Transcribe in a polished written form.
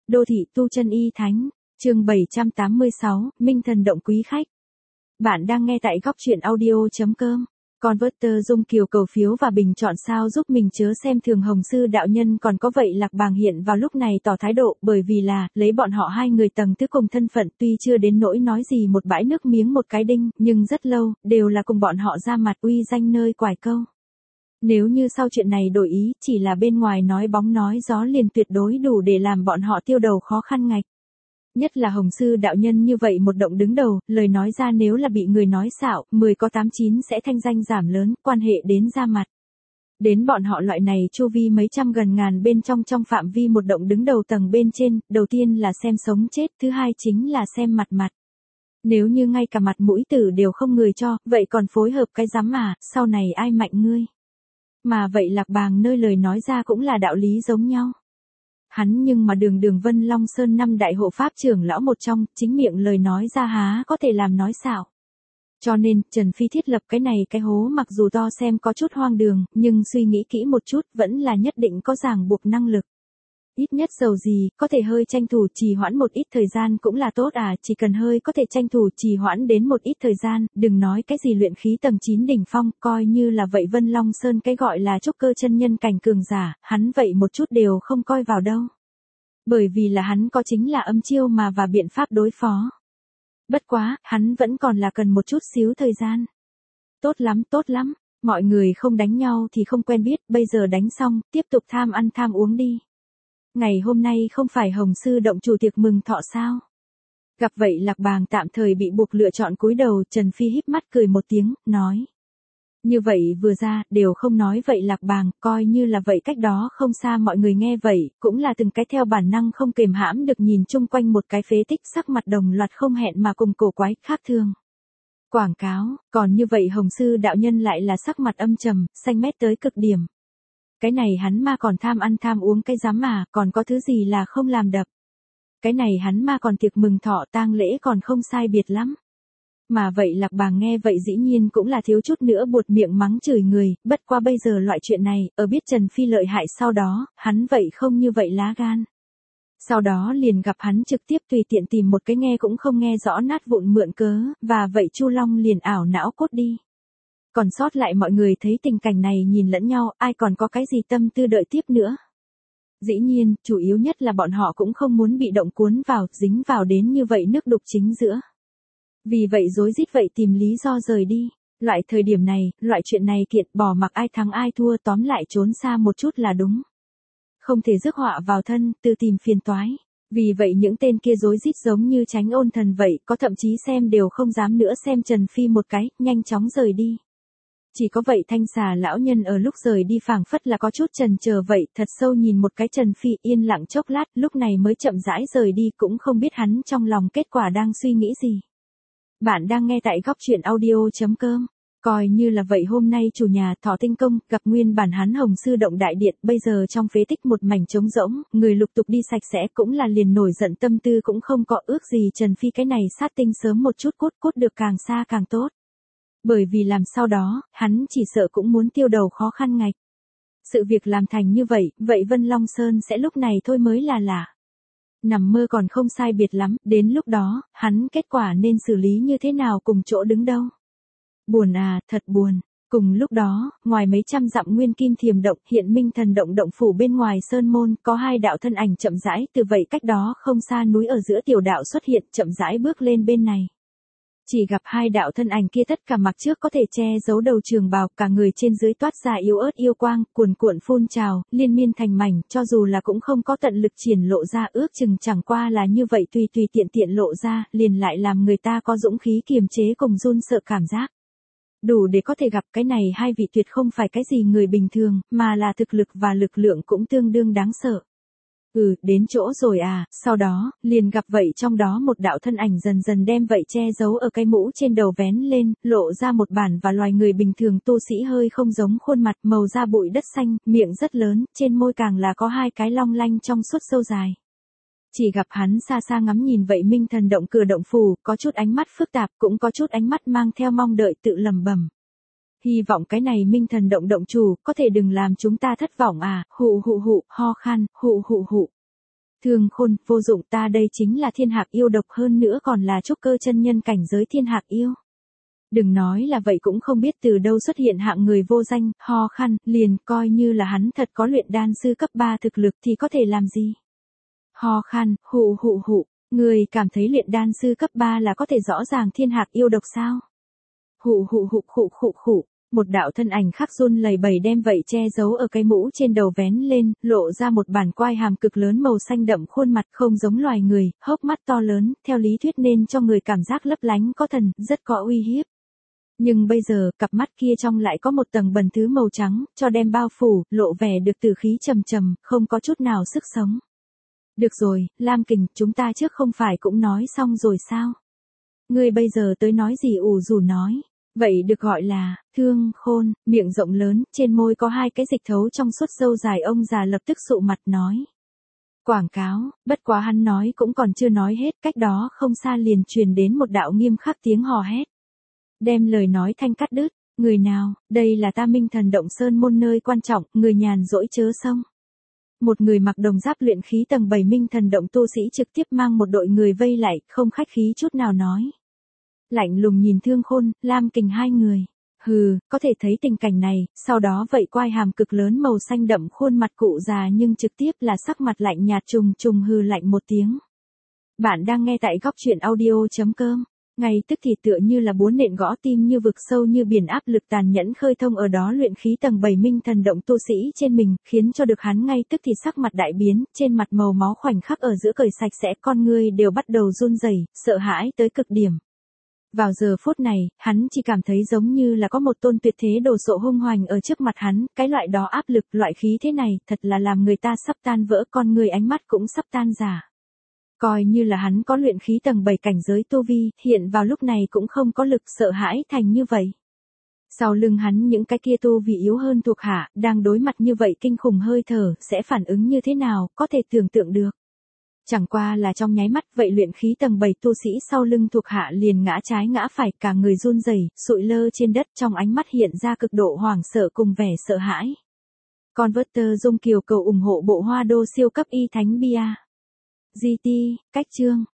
Đô thị tu chân y thánh, chương 786, Minh thần động quý khách. Bạn đang nghe tại góc truyện audio.com. Converter Dung Kiều cầu phiếu và bình chọn sao giúp mình chớ xem thường Hồng Sư đạo nhân. Còn có vậy Lạc Bàng hiện vào lúc này tỏ thái độ, bởi vì là, lấy bọn họ hai người tầng thứ cùng thân phận, tuy chưa đến nỗi nói gì một bãi nước miếng một cái đinh, nhưng rất lâu, đều là cùng bọn họ ra mặt uy danh nơi quải câu. Nếu như sau chuyện này đổi ý, chỉ là bên ngoài nói bóng nói gió liền tuyệt đối đủ để làm bọn họ tiêu đầu khó khăn ngạch. Nhất là Hồng Sư đạo nhân như vậy một động đứng đầu, lời nói ra nếu là bị người nói xạo, 10 có 8 9 sẽ thanh danh giảm lớn, quan hệ đến ra mặt. Đến bọn họ loại này chu vi mấy trăm gần ngàn bên trong phạm vi một động đứng đầu tầng bên trên, đầu tiên là xem sống chết, thứ hai chính là xem mặt mặt. Nếu như ngay cả mặt mũi tử đều không người cho, vậy còn phối hợp cái rắm mà, sau này ai mạnh ngươi. Mà vậy Lạc Bàng nơi lời nói ra cũng là đạo lý giống nhau. Hắn nhưng mà đường Vân Long Sơn năm đại hộ pháp trưởng lão một trong, chính miệng lời nói ra há có thể làm nói xạo. Cho nên, Trần Phi thiết lập cái này cái hố mặc dù to xem có chút hoang đường, nhưng suy nghĩ kỹ một chút vẫn là nhất định có ràng buộc năng lực. Ít nhất dầu gì, có thể hơi tranh thủ trì hoãn một ít thời gian cũng là tốt à, chỉ cần hơi có thể tranh thủ trì hoãn đến một ít thời gian, đừng nói cái gì luyện khí tầng 9 đỉnh phong, coi như là vậy Vân Long Sơn cái gọi là trúc cơ chân nhân cảnh cường giả, hắn vậy một chút đều không coi vào đâu. Bởi vì là hắn có chính là âm chiêu mà và biện pháp đối phó. Bất quá, hắn vẫn còn là cần một chút xíu thời gian. Tốt lắm, mọi người không đánh nhau thì không quen biết, bây giờ đánh xong, tiếp tục tham ăn tham uống đi. Ngày hôm nay không phải Hồng Sư động chủ tiệc mừng thọ sao? Gặp vậy Lạc Bàng tạm thời bị buộc lựa chọn cúi đầu, Trần Phi híp mắt cười một tiếng, nói. Như vậy vừa ra, đều không nói vậy Lạc Bàng, coi như là vậy cách đó không xa mọi người nghe vậy, cũng là từng cái theo bản năng không kềm hãm được nhìn chung quanh một cái phế tích sắc mặt đồng loạt không hẹn mà cùng cổ quái khác thường. Quảng cáo, còn như vậy Hồng Sư đạo nhân lại là sắc mặt âm trầm, xanh mét tới cực điểm. Cái này hắn ma còn tham ăn tham uống cái dám mà, còn có thứ gì là không làm đập. Cái này hắn ma còn tiệc mừng thọ tang lễ còn không sai biệt lắm. Mà vậy Lạc Bàng nghe vậy dĩ nhiên cũng là thiếu chút nữa buột miệng mắng chửi người, bất qua bây giờ loại chuyện này, ở biết Trần Phi lợi hại sau đó, hắn vậy không như vậy lá gan. Sau đó liền gặp hắn trực tiếp tùy tiện tìm một cái nghe cũng không nghe rõ nát vụn mượn cớ, và vậy Chu Long liền ảo não cốt đi. Còn sót lại mọi người thấy tình cảnh này nhìn lẫn nhau, ai còn có cái gì tâm tư đợi tiếp nữa. Dĩ nhiên, chủ yếu nhất là bọn họ cũng không muốn bị động cuốn vào, dính vào đến như vậy nước đục chính giữa. Vì vậy rối rít vậy tìm lý do rời đi. Loại thời điểm này, loại chuyện này kiện bỏ mặc ai thắng ai thua tóm lại trốn xa một chút là đúng. Không thể rước họa vào thân, tự tìm phiền toái. Vì vậy những tên kia rối rít giống như tránh ôn thần vậy, có thậm chí xem đều không dám nữa xem Trần Phi một cái, nhanh chóng rời đi. Chỉ có vậy Thanh Xà lão nhân ở lúc rời đi phảng phất là có chút chần chờ vậy, thật sâu nhìn một cái Trần Phi yên lặng chốc lát, lúc này mới chậm rãi rời đi, cũng không biết hắn trong lòng kết quả đang suy nghĩ gì. Bạn đang nghe tại góc truyện audio.com. Coi như là vậy hôm nay chủ nhà Thọ Tinh Công gặp nguyên bản hắn Hồng Sư động đại điện, bây giờ trong phế tích một mảnh trống rỗng, người lục tục đi sạch sẽ cũng là liền nổi giận tâm tư cũng không có ước gì Trần Phi cái này sát tinh sớm một chút cút được càng xa càng tốt. Bởi vì làm sau đó, hắn chỉ sợ cũng muốn tiêu đầu khó khăn ngạch. Sự việc làm thành như vậy, vậy Vân Long Sơn sẽ lúc này thôi mới là lạ. Nằm mơ còn không sai biệt lắm, đến lúc đó, hắn kết quả nên xử lý như thế nào cùng chỗ đứng đâu. Buồn à, thật buồn. Cùng lúc đó, ngoài mấy trăm dặm nguyên kim thiềm động, hiện Minh thần động động phủ bên ngoài sơn môn, có hai đạo thân ảnh chậm rãi, từ vậy cách đó không xa núi ở giữa tiểu đạo xuất hiện, chậm rãi bước lên bên này. Chỉ gặp hai đạo thân ảnh kia tất cả mặc trước có thể che giấu đầu trường bào, cả người trên dưới toát ra yếu ớt yêu quang, cuồn cuộn phun trào, liên miên thành mảnh, cho dù là cũng không có tận lực triển lộ ra, ước chừng chẳng qua là như vậy tùy tiện lộ ra, liền lại làm người ta có dũng khí kiềm chế cùng run sợ cảm giác. Đủ để có thể gặp cái này hai vị tuyệt không phải cái gì người bình thường, mà là thực lực và lực lượng cũng tương đương đáng sợ. Đến chỗ rồi à, sau đó, liền gặp vậy trong đó một đạo thân ảnh dần dần đem vậy che giấu ở cái mũ trên đầu vén lên, lộ ra một bản và loài người bình thường tu sĩ hơi không giống khuôn mặt, màu da bụi đất xanh, miệng rất lớn, trên môi càng là có hai cái long lanh trong suốt sâu dài. Chỉ gặp hắn xa xa ngắm nhìn vậy Minh thần động cửa động phủ, có chút ánh mắt phức tạp, cũng có chút ánh mắt mang theo mong đợi tự lẩm bẩm. Hy vọng cái này Minh thần động động chủ, có thể đừng làm chúng ta thất vọng à, hụ, ho khan, hụ. Thương Khôn, vô dụng, ta đây chính là thiên hạc yêu độc, hơn nữa còn là trúc cơ chân nhân cảnh giới thiên hạc yêu. Đừng nói là vậy, cũng không biết từ đâu xuất hiện hạng người vô danh, ho khan, liền coi như là hắn thật có luyện đan sư cấp 3 thực lực thì có thể làm gì. Ho khan, hụ hụ hụ, người cảm thấy luyện đan sư cấp 3 là có thể rõ ràng thiên hạc yêu độc sao? Hụ hụ hụ khụ khụ khụ. Một đạo thân ảnh khác run lẩy bẩy đem vậy che giấu ở cái mũ trên đầu vén lên, lộ ra một bản quai hàm cực lớn màu xanh đậm, khuôn mặt không giống loài người, hốc mắt to lớn, theo lý thuyết nên cho người cảm giác lấp lánh có thần, rất có uy hiếp. Nhưng bây giờ, cặp mắt kia trong lại có một tầng bần thứ màu trắng, cho đem bao phủ, lộ vẻ được tử khí trầm trầm, không có chút nào sức sống. Được rồi, Lam Kình, chúng ta trước không phải cũng nói xong rồi sao? Ngươi bây giờ tới nói gì ủ rủ nói. Vậy được gọi là, Thương Khôn, miệng rộng lớn, trên môi có hai cái dịch thấu trong suốt râu dài, ông già lập tức sụ mặt nói. Quảng cáo, bất quá hắn nói cũng còn chưa nói hết, cách đó không xa liền truyền đến một đạo nghiêm khắc tiếng hò hét. Đem lời nói thanh cắt đứt, người nào, đây là ta Minh Thần Động Sơn môn nơi quan trọng, người nhàn rỗi chớ xông. Một người mặc đồng giáp luyện khí tầng 7 Minh Thần Động tu sĩ trực tiếp mang một đội người vây lại, không khách khí chút nào nói. Lạnh lùng nhìn Thương Khôn, Lam Kình hai người. Hừ, có thể thấy tình cảnh này, sau đó vậy quai hàm cực lớn màu xanh đậm, khuôn mặt cụ già nhưng trực tiếp là sắc mặt lạnh nhạt, trùng trùng hừ lạnh một tiếng. Bạn đang nghe tại góc truyện audio.com. Ngay tức thì tựa như là búa nện gõ tim, như vực sâu như biển, áp lực tàn nhẫn khơi thông ở đó luyện khí tầng 7 Minh Thần Động tu sĩ trên mình, khiến cho được hắn ngay tức thì sắc mặt đại biến, trên mặt màu máu khoảnh khắc ở giữa cởi sạch sẽ, con người đều bắt đầu run rẩy, sợ hãi tới cực điểm. Vào giờ phút này, hắn chỉ cảm thấy giống như là có một tôn tuyệt thế đồ sộ hung hoành ở trước mặt hắn, cái loại đó áp lực, loại khí thế này, thật là làm người ta sắp tan vỡ, con người ánh mắt cũng sắp tan rã. Coi như là hắn có luyện khí tầng 7 cảnh giới tu vi, hiện vào lúc này cũng không có lực sợ hãi thành như vậy. Sau lưng hắn những cái kia tu vi yếu hơn thuộc hạ, đang đối mặt như vậy kinh khủng hơi thở, sẽ phản ứng như thế nào, có thể tưởng tượng được. Chẳng qua là trong nháy mắt, vậy luyện khí tầng 7 tu sĩ sau lưng thuộc hạ liền ngã trái ngã phải, cả người run rẩy, sụi lơ trên đất, trong ánh mắt hiện ra cực độ hoảng sợ cùng vẻ sợ hãi. Converter Dung Kiều cầu ủng hộ bộ hoa đô siêu cấp y thánh bia. GT, cách chương.